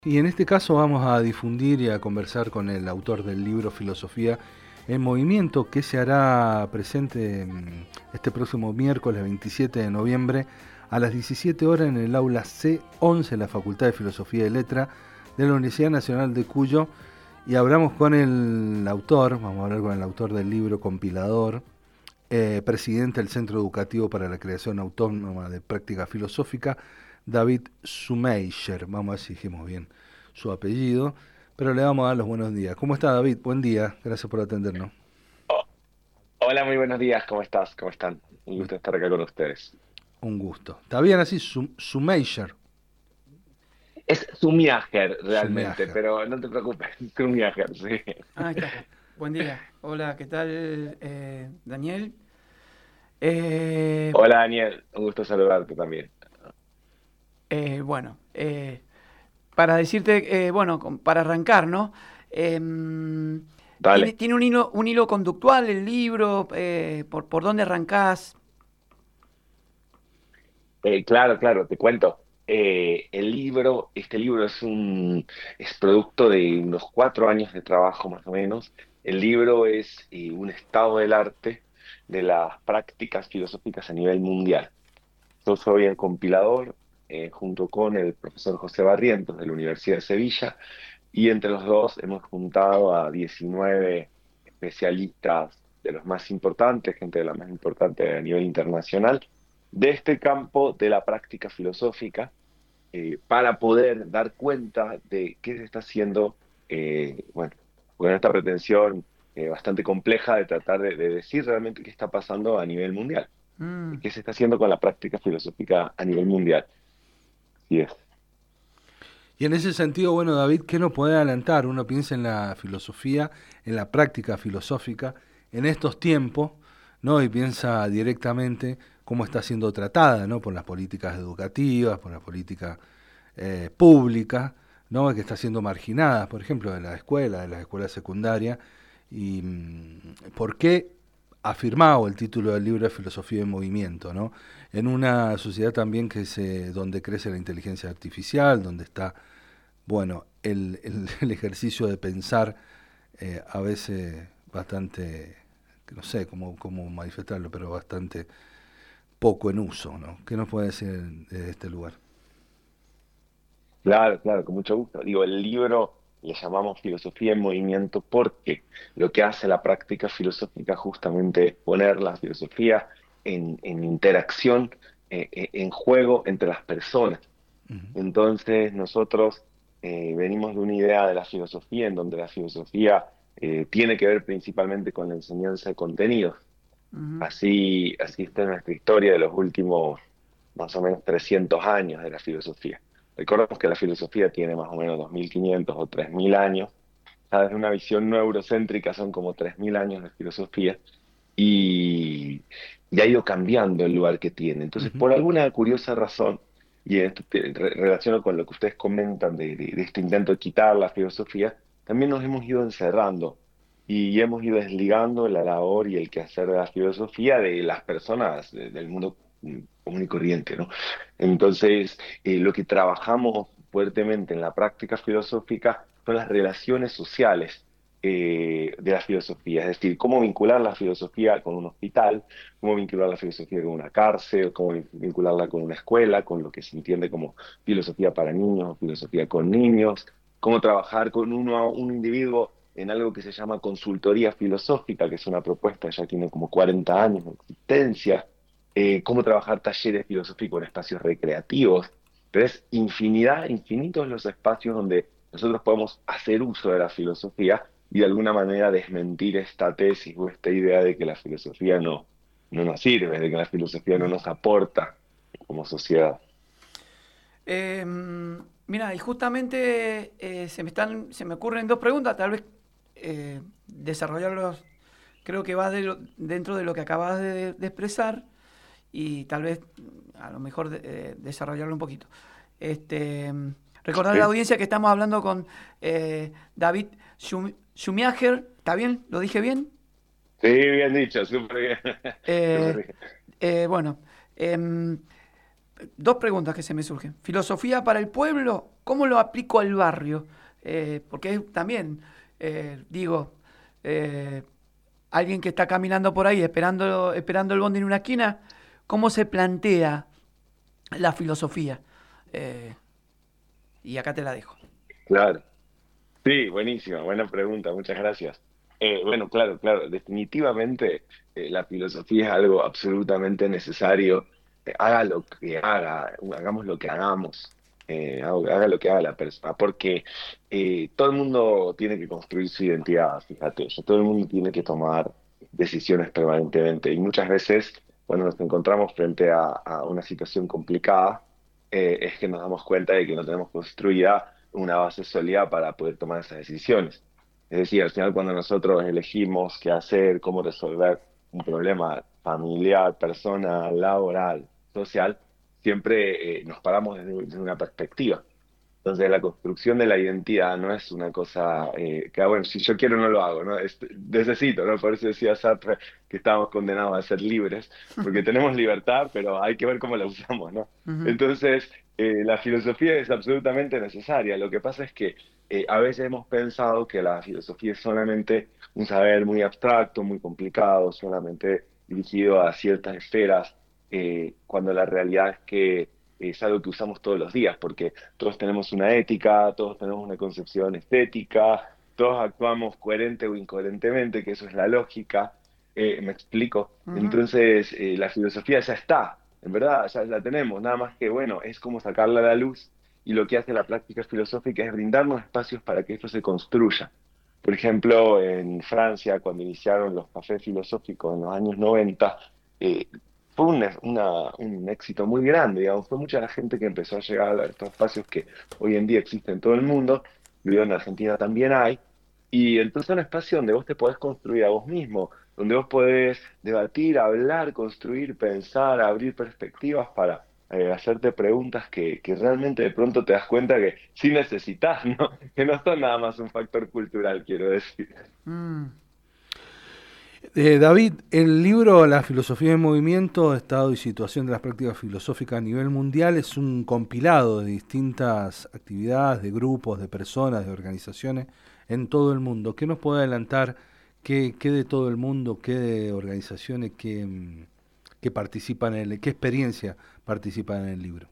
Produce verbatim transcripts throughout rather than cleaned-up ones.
Y en este caso vamos a difundir y a conversar con el autor del libro Filosofía en Movimiento, que se hará presente este próximo miércoles veintisiete de noviembre a las diecisiete horas en el aula C once de la Facultad de Filosofía y Letras de la Universidad Nacional de Cuyo. Y hablamos con el autor, vamos a hablar con el autor del libro, compilador, eh, presidente del Centro Educativo para la Creación Autónoma de Práctica Filosófica, David Sumeijer. Vamos a ver si dijimos bien su apellido, pero le vamos a dar los buenos días. ¿Cómo está, David? Buen día, gracias por atendernos. Oh, hola, muy buenos días, ¿cómo estás? ¿Cómo están? Un gusto estar acá con ustedes. Un gusto. ¿Está bien así? Sumeijer. Es Sumiager realmente, Sumeijer. pero no te preocupes, Sumiager, sí. Ahí está. Buen día. Hola, ¿qué tal, eh, Daniel? Eh, Hola Daniel, un gusto saludarte también. eh, bueno, eh, para decirte, eh, bueno, con- para arrancar, ¿no? Em, ¿tiene, Dale. tiene un hilo, un hilo conductual el libro? Eh, por, ¿por dónde arrancás? Eh, claro, claro, te cuento. Eh, el libro, este libro es un, es producto de unos cuatro años de trabajo más o menos. El libro es eh, un estado del arte de las prácticas filosóficas a nivel mundial. Yo soy el compilador, eh, junto con el profesor José Barrientos de la Universidad de Sevilla, y entre los dos hemos juntado a diecinueve especialistas de los más importantes, gente de la más importante a nivel internacional, de este campo de la práctica filosófica, eh, para poder dar cuenta de qué se está haciendo, eh, bueno, con esta pretensión eh, bastante compleja de tratar de, de decir realmente qué está pasando a nivel mundial, Mm. qué se está haciendo con la práctica filosófica a nivel mundial. Así es. Y en ese sentido, bueno, David, ¿qué nos puede adelantar? Uno piensa en la filosofía, en la práctica filosófica, en estos tiempos, ¿no? Y piensa directamente cómo está siendo tratada, ¿no? Por las políticas educativas, por las políticas eh, públicas, ¿no? Que está siendo marginada, por ejemplo, de la escuela, de las escuelas secundarias. Y mm, ¿por qué afirmado el título del libro de Filosofía en Movimiento, ¿no? En una sociedad también que se, donde crece la inteligencia artificial, donde está, bueno, el, el, el ejercicio de pensar eh, a veces bastante, no sé cómo, cómo manifestarlo, pero bastante poco en uso, ¿no? ¿Qué nos puede decir de este lugar? Claro, claro, con mucho gusto. Digo, el libro le llamamos Filosofía en Movimiento porque lo que hace la práctica filosófica justamente es poner la filosofía en, en interacción, eh, eh, en juego entre las personas. Uh-huh. Entonces, nosotros eh, venimos de una idea de la filosofía en donde la filosofía eh, tiene que ver principalmente con la enseñanza de contenidos. Ujú. Así, así está nuestra historia de los últimos más o menos trescientos años de la filosofía. Recordemos que la filosofía tiene más o menos dos mil quinientos o tres mil años. Ya desde una visión neurocéntrica son como tres mil años de filosofía y, y ha ido cambiando el lugar que tiene. Entonces, Uh-huh. por alguna curiosa razón, y esto te re- relaciono con lo que ustedes comentan de, de- de este intento de quitar la filosofía, también nos hemos ido encerrando y hemos ido desligando la labor y el quehacer de la filosofía de las personas de- del mundo mm, común y corriente, ¿no? Entonces, eh, lo que trabajamos fuertemente en la práctica filosófica son las relaciones sociales eh, de la filosofía, es decir, cómo vincular la filosofía con un hospital, cómo vincular la filosofía con una cárcel, cómo vin- vincularla con una escuela, con lo que se entiende como filosofía para niños, filosofía con niños, cómo trabajar con uno, un individuo en algo que se llama consultoría filosófica, que es una propuesta, ya tiene como cuarenta años de existencia, eh, cómo trabajar talleres filosóficos en espacios recreativos, pero es infinidad, infinitos los espacios donde nosotros podemos hacer uso de la filosofía y de alguna manera desmentir esta tesis o esta idea de que la filosofía no, no nos sirve, de que la filosofía no nos aporta como sociedad. Eh, Mira, y justamente eh, se me están, se me ocurren dos preguntas, tal vez eh, desarrollarlos, creo que va de lo- dentro de lo que acabas de, de expresar y tal vez a lo mejor de- eh, desarrollarlo un poquito. Este, recordar a la ¿Sí? audiencia que estamos hablando con eh, David Schum- Schumacher, ¿está bien? ¿Lo dije bien? Sí, bien dicho, súper bien. Súper Eh, bien. eh, bueno, em, dos preguntas que se me surgen. Filosofía para el pueblo, ¿cómo lo aplico al barrio? Eh, porque también, eh, digo, eh, alguien que está caminando por ahí esperando, esperando el bondi en una esquina, ¿cómo se plantea la filosofía? Eh, y acá te la dejo. Claro. Sí, buenísima, buena pregunta, muchas gracias. Eh, bueno, claro, claro, definitivamente eh, la filosofía es algo absolutamente necesario. Eh, haga lo que haga, hagamos lo que hagamos, eh, haga, haga lo que haga la persona, porque eh, todo el mundo tiene que construir su identidad, fíjate, o sea, todo el mundo tiene que tomar decisiones permanentemente y muchas veces cuando nos encontramos frente a, a una situación complicada, eh, es que nos damos cuenta de que no tenemos construida una base sólida para poder tomar esas decisiones. Es decir, al final cuando nosotros elegimos qué hacer, cómo resolver un problema familiar, personal, laboral, social, siempre eh, nos paramos desde, desde una perspectiva. Entonces la construcción de la identidad no es una cosa eh, que, ah, bueno, si yo quiero no lo hago, ¿no? Es- necesito, ¿no? Por eso decía Sartre que estamos condenados a ser libres, porque tenemos libertad, pero hay que ver cómo la usamos, ¿no? Ujú. Entonces, eh, la filosofía es absolutamente necesaria. Lo que pasa es que eh, a veces hemos pensado que la filosofía es solamente un saber muy abstracto, muy complicado, solamente dirigido a ciertas esferas, eh, cuando la realidad es que es algo que usamos todos los días, porque todos tenemos una ética, todos tenemos una concepción estética, todos actuamos coherente o incoherentemente, que eso es la lógica. Eh, ¿me explico? Ujú. Entonces, eh, la filosofía ya está, en verdad, ya la tenemos, nada más que, bueno, es como sacarla a la luz y lo que hace la práctica filosófica es brindarnos espacios para que esto se construya. Por ejemplo, en Francia, cuando iniciaron los cafés filosóficos en los años noventa, eh, fue un, una- un éxito muy grande, digamos, fue mucha la gente que empezó a llegar a estos espacios que hoy en día existen en todo el mundo, incluido en Argentina también hay, y entonces es un espacio donde vos te podés construir a vos mismo, donde vos podés debatir, hablar, construir, pensar, abrir perspectivas para eh, hacerte preguntas que, que realmente de pronto te das cuenta que sí necesitas, ¿no? Que no son nada más un factor cultural, quiero decir. Mm. Eh, David, el libro La filosofía en movimiento, estado y situación de las prácticas filosóficas a nivel mundial es un compilado de distintas actividades, de grupos, de personas, de organizaciones en todo el mundo. ¿Qué nos puede adelantar? ¿Qué, qué de todo el mundo, qué de organizaciones que, mm, que participan en el, qué experiencia participan en el libro?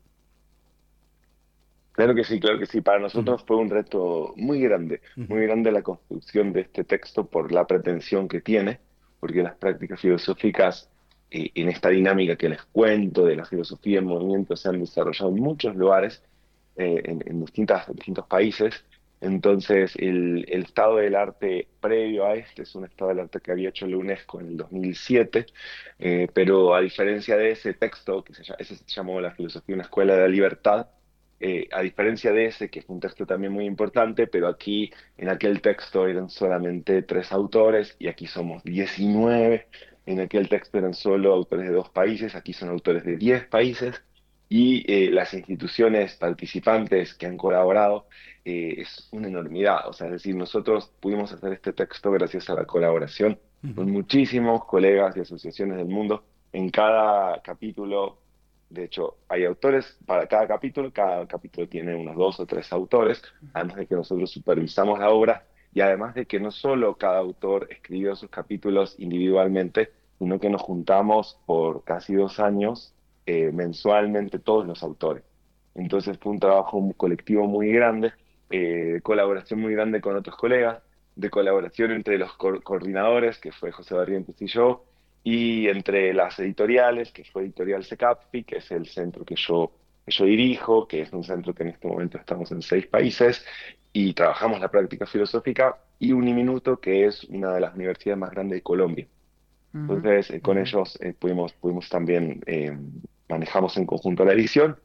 Claro que sí, claro que sí. Para Ujú, nosotros fue un reto muy grande, ujú, muy grande la construcción de este texto por la pretensión que tiene, porque las prácticas filosóficas eh, en esta dinámica que les cuento de la filosofía en movimiento se han desarrollado en muchos lugares, eh, en, en distintas, distintos países. Entonces, el, el estado del arte previo a este es un estado del arte que había hecho la UNESCO en el dos mil siete, eh, pero a diferencia de ese texto, que se, llama- ese se llamó La filosofía, una escuela de la libertad, eh, a diferencia de ese, que es un texto también muy importante, pero aquí en aquel texto eran solamente tres autores y aquí somos diecinueve. En aquel texto eran solo autores de dos países, aquí son autores de diez países y eh, las instituciones participantes que han colaborado eh, es una enormidad. O sea, es decir, nosotros pudimos hacer este texto gracias a la colaboración ujú. con muchísimos colegas y asociaciones del mundo. En cada capítulo, de hecho, hay autores para cada capítulo, cada capítulo tiene unos dos o tres autores, además de que nosotros supervisamos la obra y además de que no solo cada autor escribió sus capítulos individualmente, sino que nos juntamos por casi dos años eh, mensualmente todos los autores. Entonces fue un trabajo mu- colectivo muy grande, eh, de colaboración muy grande con otros colegas, de colaboración entre los co- coordinadores, que fue José Barrientos y yo, y entre las editoriales, que fue Editorial SECAPFI, que es el centro que yo, que yo dirijo, que es un centro que en este momento estamos en seis países, y trabajamos la práctica filosófica, y Uniminuto, que es una de las universidades más grandes de Colombia. Ujú. Entonces, eh, con Ujú. ellos eh, pudimos, pudimos también, eh, manejamos en conjunto la edición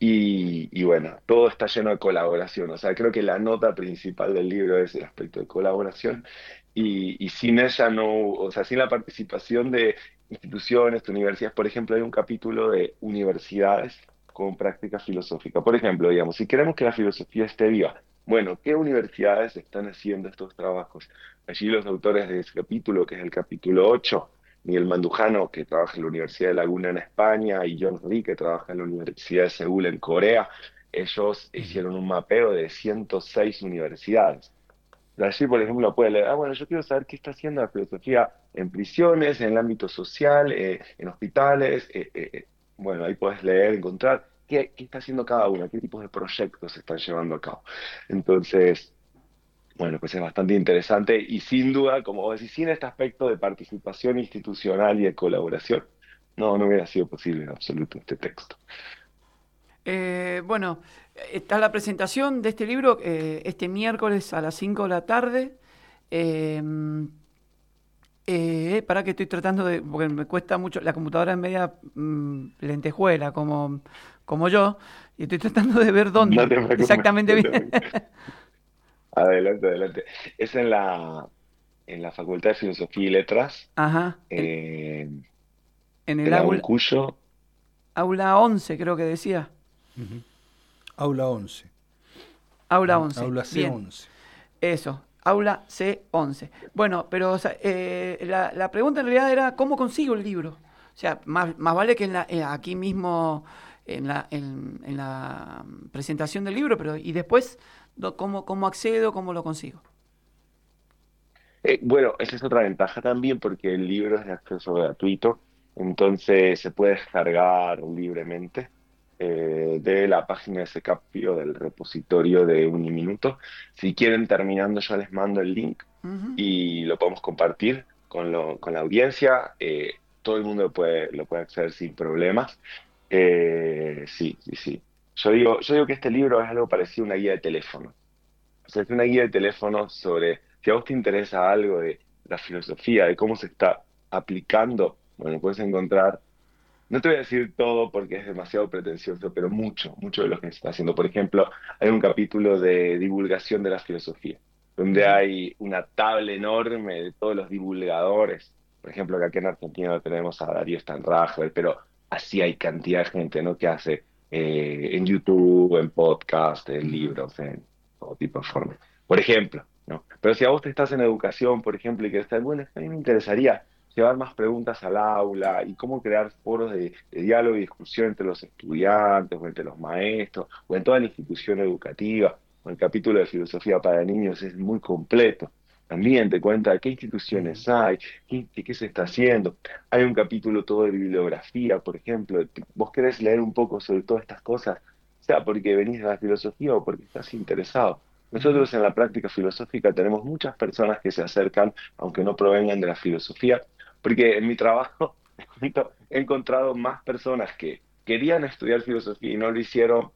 y, y bueno, todo está lleno de colaboración. O sea, creo que la nota principal del libro es el aspecto de colaboración y, y sin ella no, o sea, sin la participación de instituciones, de universidades, por ejemplo, hay un capítulo de universidades con práctica filosófica. Por ejemplo, digamos, si queremos que la filosofía esté viva, bueno, ¿qué universidades están haciendo estos trabajos? Allí los autores de ese capítulo, que es el capítulo ocho, Miguel Mandujano, que trabaja en la Universidad de Laguna en España, y John Lee, que trabaja en la Universidad de Seúl en Corea. Ellos Ujú. hicieron un mapeo de ciento seis universidades. Allí, por ejemplo, puede leer, ah, bueno, yo quiero saber qué está haciendo la filosofía en prisiones, en el ámbito social, eh, en hospitales. Eh, eh, eh. Bueno, ahí puedes leer, encontrar qué, qué está haciendo cada uno, qué tipos de proyectos se están llevando a cabo. Entonces, bueno, pues es bastante interesante y sin duda, como vos decís, sin este aspecto de participación institucional y de colaboración, no, no hubiera sido posible en absoluto este texto. Eh, bueno, está la presentación de este libro eh, este miércoles a las cinco de la tarde. Eh, eh, para que estoy tratando de, porque me cuesta mucho, la computadora es media mm, lentejuela como, como yo, y estoy tratando de ver No dónde te preocupes, exactamente no te bien. preocupes. Adelante, adelante. Es en la, en la Facultad de Filosofía y Letras, Ajá, en, eh, en de el la aula, UNCUYO. aula once creo que decía. Ujú. Aula once. Aula Ujú. once, Aula c bien. once. Eso, aula C once. Bueno, pero o sea, eh, la, la pregunta en realidad era ¿cómo consigo el libro? O sea, más, más vale que en la, eh, aquí mismo en la, en, en la presentación del libro, pero y después, do- ¿cómo, cómo accedo, cómo lo consigo? Eh, bueno, esa es otra ventaja también porque el libro es de acceso gratuito, entonces se puede descargar libremente eh, de la página de Secapio del repositorio de Uniminuto. Si quieren, terminando, yo les mando el link Ujú. y lo podemos compartir con, lo- con la audiencia. Eh, todo el mundo lo puede, lo puede acceder sin problemas. Eh, sí, sí, sí. Yo digo, yo digo que este libro es algo parecido a una guía de teléfono. O sea, es una guía de teléfono sobre, si a vos te interesa algo de la filosofía, de cómo se está aplicando, bueno, puedes encontrar, no te voy a decir todo porque es demasiado pretencioso, pero mucho, mucho de lo que se está haciendo. Por ejemplo, hay un capítulo de divulgación de la filosofía, donde Ujú. hay una tabla enorme de todos los divulgadores. Por ejemplo, que aquí en Argentina no tenemos a Darío Stanraiver, pero así hay cantidad de gente, ¿no? Que hace eh, en YouTube, en podcast, en Ujú. libros, en todo tipo de formas. Por ejemplo, ¿no? Pero si a vos te estás en educación, por ejemplo, y que estás, bueno, a mí me interesaría llevar más preguntas al aula y cómo crear foros de, de diálogo y discusión entre los estudiantes o entre los maestros o en toda la institución educativa. O el capítulo de filosofía para niños es muy completo. También te cuenta qué Ujú. instituciones hay, qué, qué se está haciendo. Hay un capítulo todo de bibliografía, por ejemplo. Vos querés leer un poco sobre todas estas cosas, sea porque venís de la filosofía o porque estás interesado. Ujú. Nosotros en la práctica filosófica tenemos muchas personas que se acercan, aunque no provengan de la filosofía, porque en mi trabajo he encontrado más personas que querían estudiar filosofía y no lo hicieron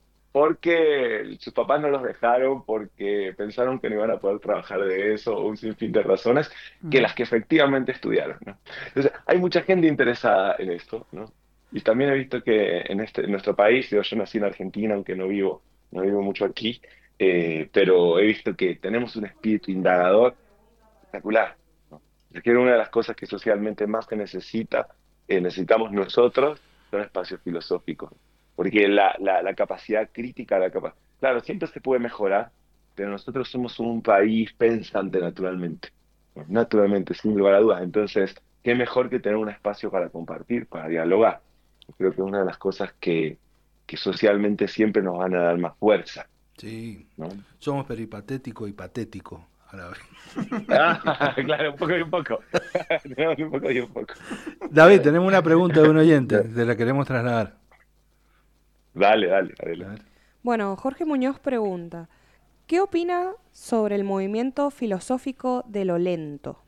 porque sus papás no los dejaron, porque pensaron que no iban a poder trabajar de eso, o un sinfín de razones, que Ujú. las que efectivamente estudiaron, ¿no? Entonces, hay mucha gente interesada en esto, ¿no? Y también he visto que en, este, en nuestro país, yo, yo nací en Argentina, aunque no vivo, no vivo mucho aquí, eh, pero he visto que tenemos un espíritu indagador espectacular, ¿no? Es que una de las cosas que socialmente más se necesita, eh, necesitamos nosotros, son espacios filosóficos. Porque la, la, la capacidad crítica, la capa- claro, siempre se puede mejorar, pero nosotros somos un país pensante naturalmente, ¿no? Naturalmente, sin lugar a dudas. Entonces, qué mejor que tener un espacio para compartir, para dialogar. Creo que es una de las cosas que, que socialmente siempre nos van a dar más fuerza, Sí, ¿no? somos peripatético y patético a la vez. Ah, claro, un poco y un poco. Tenemos un poco y un poco. David, tenemos una pregunta de un oyente, te la queremos trasladar. Dale, dale, A ver. adelante. Bueno, Jorge Muñoz pregunta, ¿qué opina sobre el movimiento filosófico de lo lento?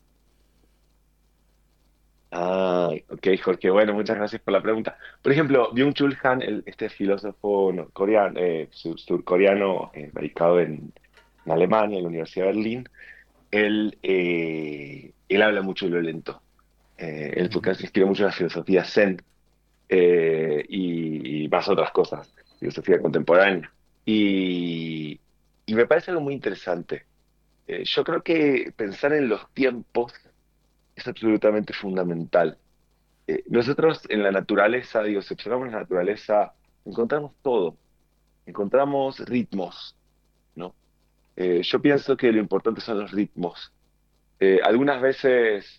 Ah, ok, Jorge. Bueno, muchas gracias por la pregunta. Por ejemplo, Byung-Chul Han, el- este filósofo norcoreano, eh, sur- surcoreano, eh, radicado en, en Alemania, en la Universidad de Berlín, él, eh, él habla mucho de lo lento. Eh, él Ujú. se inspira mucho en la filosofía Zen eh, y, y más otras cosas, filosofía contemporánea. Y, y me parece algo muy interesante. Eh, yo creo que pensar en los tiempos es absolutamente fundamental. Eh, nosotros en la naturaleza, digo, si observamos la naturaleza, encontramos todo, encontramos ritmos, ¿no? Eh, yo pienso que lo importante son los ritmos. Eh, algunas veces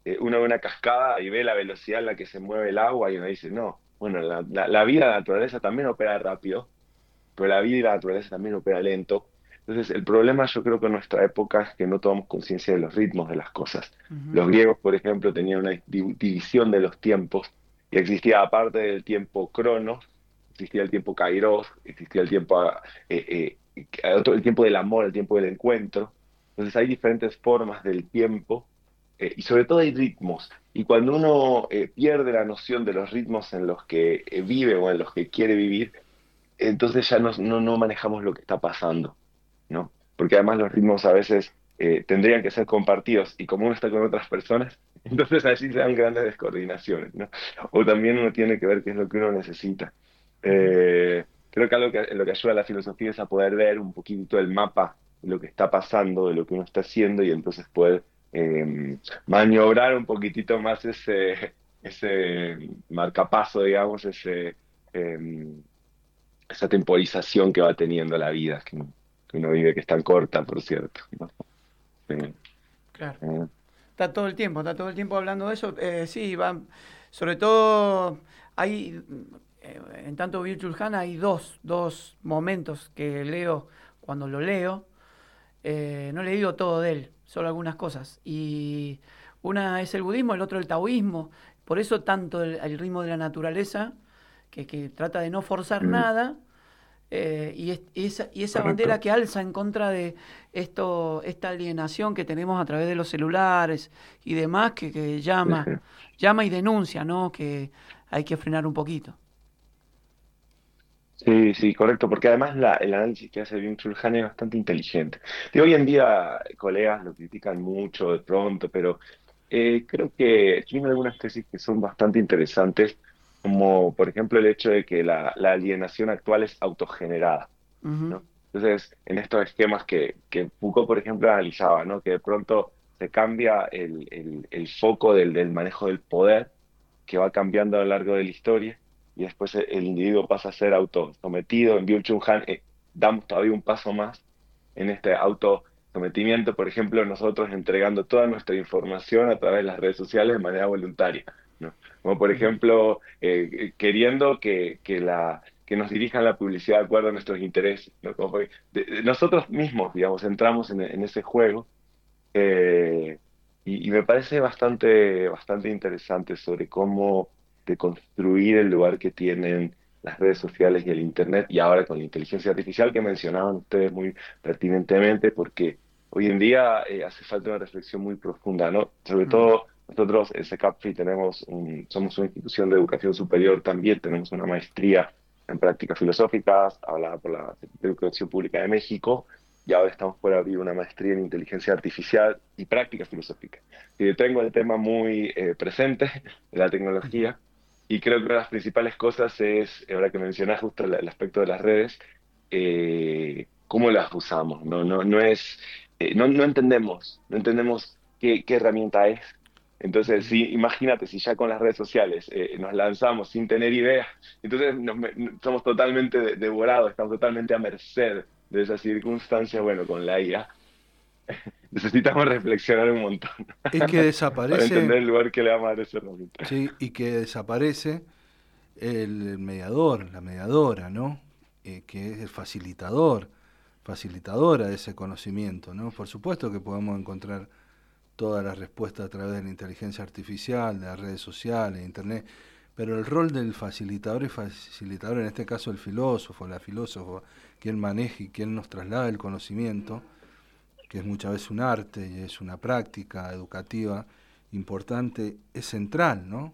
eh, uno ve una cascada y ve la velocidad en la que se mueve el agua y uno dice, no, bueno, la, la, la vida, la naturaleza también opera rápido, pero la vida y la naturaleza también opera lento. Entonces, el problema yo creo que en nuestra época es que no tomamos conciencia de los ritmos de las cosas. Ujú. Los griegos, por ejemplo, tenían una di- división de los tiempos y existía, aparte del tiempo cronos, existía el tiempo kairos, existía el tiempo, ah, eh, eh, eh, otro- el tiempo del amor, el tiempo del encuentro. Entonces, hay diferentes formas del tiempo eh, y sobre todo hay ritmos. Y cuando uno eh, pierde la noción de los ritmos en los que eh, vive o en los que quiere vivir, entonces ya no, no, no manejamos lo que está pasando, ¿no? Porque además los ritmos a veces eh, tendrían que ser compartidos y como uno está con otras personas, entonces allí se dan grandes descoordinaciones, ¿no? O también uno tiene que ver qué es lo que uno necesita. Ujú. Eh, creo que algo que lo que ayuda a la filosofía es a poder ver un poquito el mapa de lo que está pasando, de lo que uno está haciendo y entonces poder eh, maniobrar un poquitito más ese, ese marcapaso, digamos, ese... em, esa temporización que va teniendo la vida, que, que uno vive, que es tan corta, por cierto, ¿no? Sí, Claro. eh, Está todo el tiempo, está todo el tiempo hablando de eso. Eh, sí, va, sobre todo hay, eh, en tanto Virtual Han hay dos, dos momentos que leo cuando lo leo. Eh, no he leído todo de él, solo algunas cosas. Y una es el budismo, el otro el taoísmo. Por eso tanto el, el ritmo de la naturaleza, que, que trata de no forzar mm, nada, eh, y, es- y esa, y esa bandera correcto. que alza en contra de esto, esta alienación que tenemos a través de los celulares y demás, que, que Sí, llama, sí. llama y denuncia, ¿no? Que hay que frenar un poquito. Sí, sí, correcto, porque además la- el análisis que hace Byung-Chul Han es bastante inteligente. De hoy en día, colegas lo critican mucho de pronto, pero eh, creo que tiene algunas tesis que son bastante interesantes, como por ejemplo el hecho de que la, la alienación actual es autogenerada, Ujú. ¿no? Entonces, en estos esquemas que, que Foucault, por ejemplo, analizaba, ¿no? Que de pronto se cambia el, el, el foco del, del manejo del poder, que va cambiando a lo largo de la historia, y después el, el individuo pasa a ser autosometido. En Byung-Chul Han eh, damos todavía un paso más en este autosometimiento, por ejemplo, nosotros entregando toda nuestra información a través de las redes sociales de manera voluntaria, ¿no? Como por Ujú. ejemplo, eh, queriendo que, que la que nos dirijan la publicidad de acuerdo a nuestros intereses, ¿no? Como fue- de- de- nosotros mismos, digamos, entramos en, en ese juego eh, y, y me parece bastante, bastante interesante sobre cómo deconstruir el lugar que tienen las redes sociales y el Internet y ahora con la inteligencia artificial que mencionaban ustedes muy pertinentemente, porque hoy en día eh, hace falta una reflexión muy profunda, ¿no? Sobre Mm. todo nosotros en SECAPFI tenemos un, somos una institución de educación superior también, tenemos una maestría en prácticas filosóficas, hablada por la Secretaría de Educación Pública de México, y ahora estamos por abrir una maestría en inteligencia artificial y práctica filosófica. Y tengo el tema muy eh, presente de la Ujú. tecnología y creo que una de las principales cosas es, ahora que mencionas justo el, el aspecto de las redes, eh, cómo las usamos. No, no, no es, eh, no, no entendemos, no entendemos qué, qué herramienta es. Entonces, Ujú. sí, imagínate si ya con las redes sociales eh, nos lanzamos sin tener idea, entonces nos me- somos totalmente de- devorados, estamos totalmente a merced de esa circunstancia, bueno, con la I A, necesitamos reflexionar un montón Es que para desaparece, entender el lugar que le vamos a dar a esa herramienta. sí, y que desaparece el mediador, la mediadora, ¿no? Eh, que es el facilitador, facilitadora de ese conocimiento, ¿no? Por supuesto que podemos encontrar todas las respuestas a través de la inteligencia artificial, de las redes sociales, de internet, pero el rol del facilitador y facilitador, en este caso el filósofo, la filósofa, quien maneja y quien nos traslada el conocimiento, que es muchas veces un arte y es una práctica educativa importante, es central, ¿no?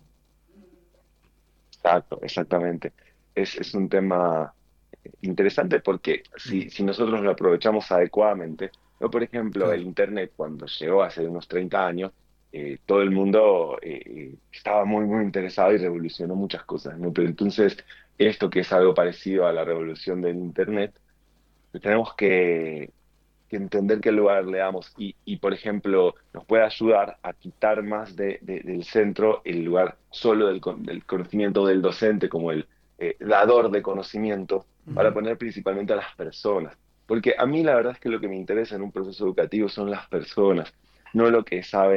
Exacto, exactamente. Es, es un tema interesante porque si, si nosotros lo aprovechamos adecuadamente, ¿no? Por ejemplo, el Claro. Internet cuando llegó hace unos treinta años, eh, todo el mundo eh, eh, estaba muy, muy interesado y revolucionó muchas cosas, ¿no? Pero entonces, esto que es algo parecido a la revolución del Internet, tenemos que, que entender qué lugar le damos y, y, por ejemplo, nos puede ayudar a quitar más de, de- del centro el lugar solo del, con- del conocimiento del docente como el eh, dador de conocimiento para Ujú. poner principalmente a las personas. Porque a mí la verdad es que lo que me interesa en un proceso educativo son las personas, no lo que saben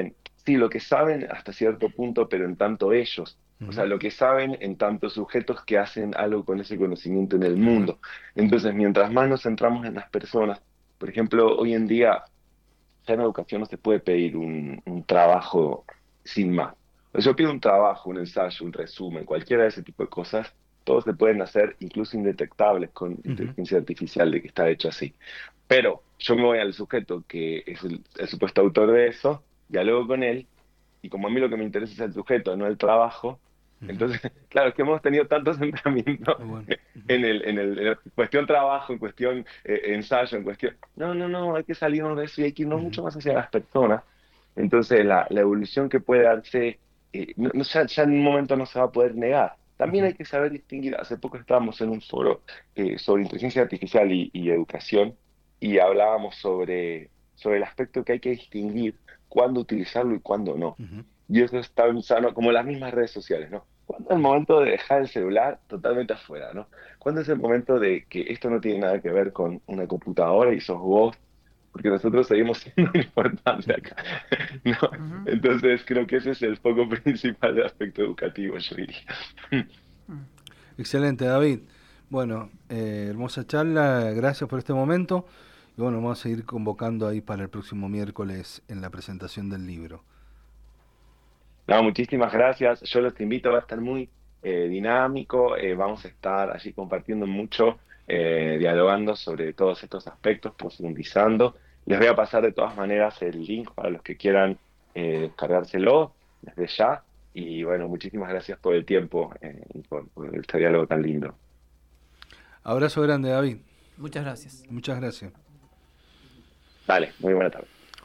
sí, lo que saben hasta cierto punto, pero en tanto ellos. O sea, lo que saben en tanto sujetos que hacen algo con ese conocimiento en el mundo. Entonces, mientras más nos centramos en las personas, por ejemplo, hoy en día, ya en educación no se puede pedir un, un trabajo sin más. O sea, yo pido un trabajo, un ensayo, un resumen, cualquiera de ese tipo de cosas, todos se pueden hacer incluso indetectables con Ujú. inteligencia artificial de que está hecho así. Pero yo me voy al sujeto que es el, el supuesto autor de eso, dialogo con él, y como a mí lo que me interesa es el sujeto, no el trabajo, Ujú. entonces, claro, es que hemos tenido tantos entrenamientos Muy bueno. Ujú. en el, en el, en el- cuestión trabajo, en cuestión eh, ensayo, en cuestión... No, no, no, hay que salirnos de eso y hay que irnos Ujú. mucho más hacia las personas. Entonces, la, la evolución que puede darse, eh, no, no, ya, ya en un momento no se va a poder negar. También Ujú. hay que saber distinguir. Hace poco estábamos en un foro eh, sobre inteligencia artificial y, y educación y hablábamos sobre, sobre el aspecto que hay que distinguir cuándo utilizarlo y cuándo no. Ujú. Y eso es tan sano como las mismas redes sociales, ¿no? ¿Cuándo es el momento de dejar el celular totalmente afuera, ¿no? ¿Cuándo es el momento de que esto no tiene nada que ver con una computadora y sos vos? Porque nosotros seguimos siendo importantes acá, ¿no? Ujú. Entonces creo que ese es el foco principal del aspecto educativo, yo diría. Excelente, David. Bueno, eh, hermosa charla, gracias por este momento. Y bueno, vamos a seguir convocando ahí para el próximo miércoles en la presentación del libro. No, muchísimas gracias. Yo los invito, va a estar muy eh, dinámico. Eh, vamos a estar allí compartiendo mucho, eh, dialogando sobre todos estos aspectos, profundizando. Les voy a pasar de todas maneras el link para los que quieran eh, descargárselo desde ya. Y bueno, muchísimas gracias por el tiempo eh, y por, por este diálogo tan lindo. Abrazo grande, David. Muchas gracias. Muchas gracias. Dale, muy buena tarde.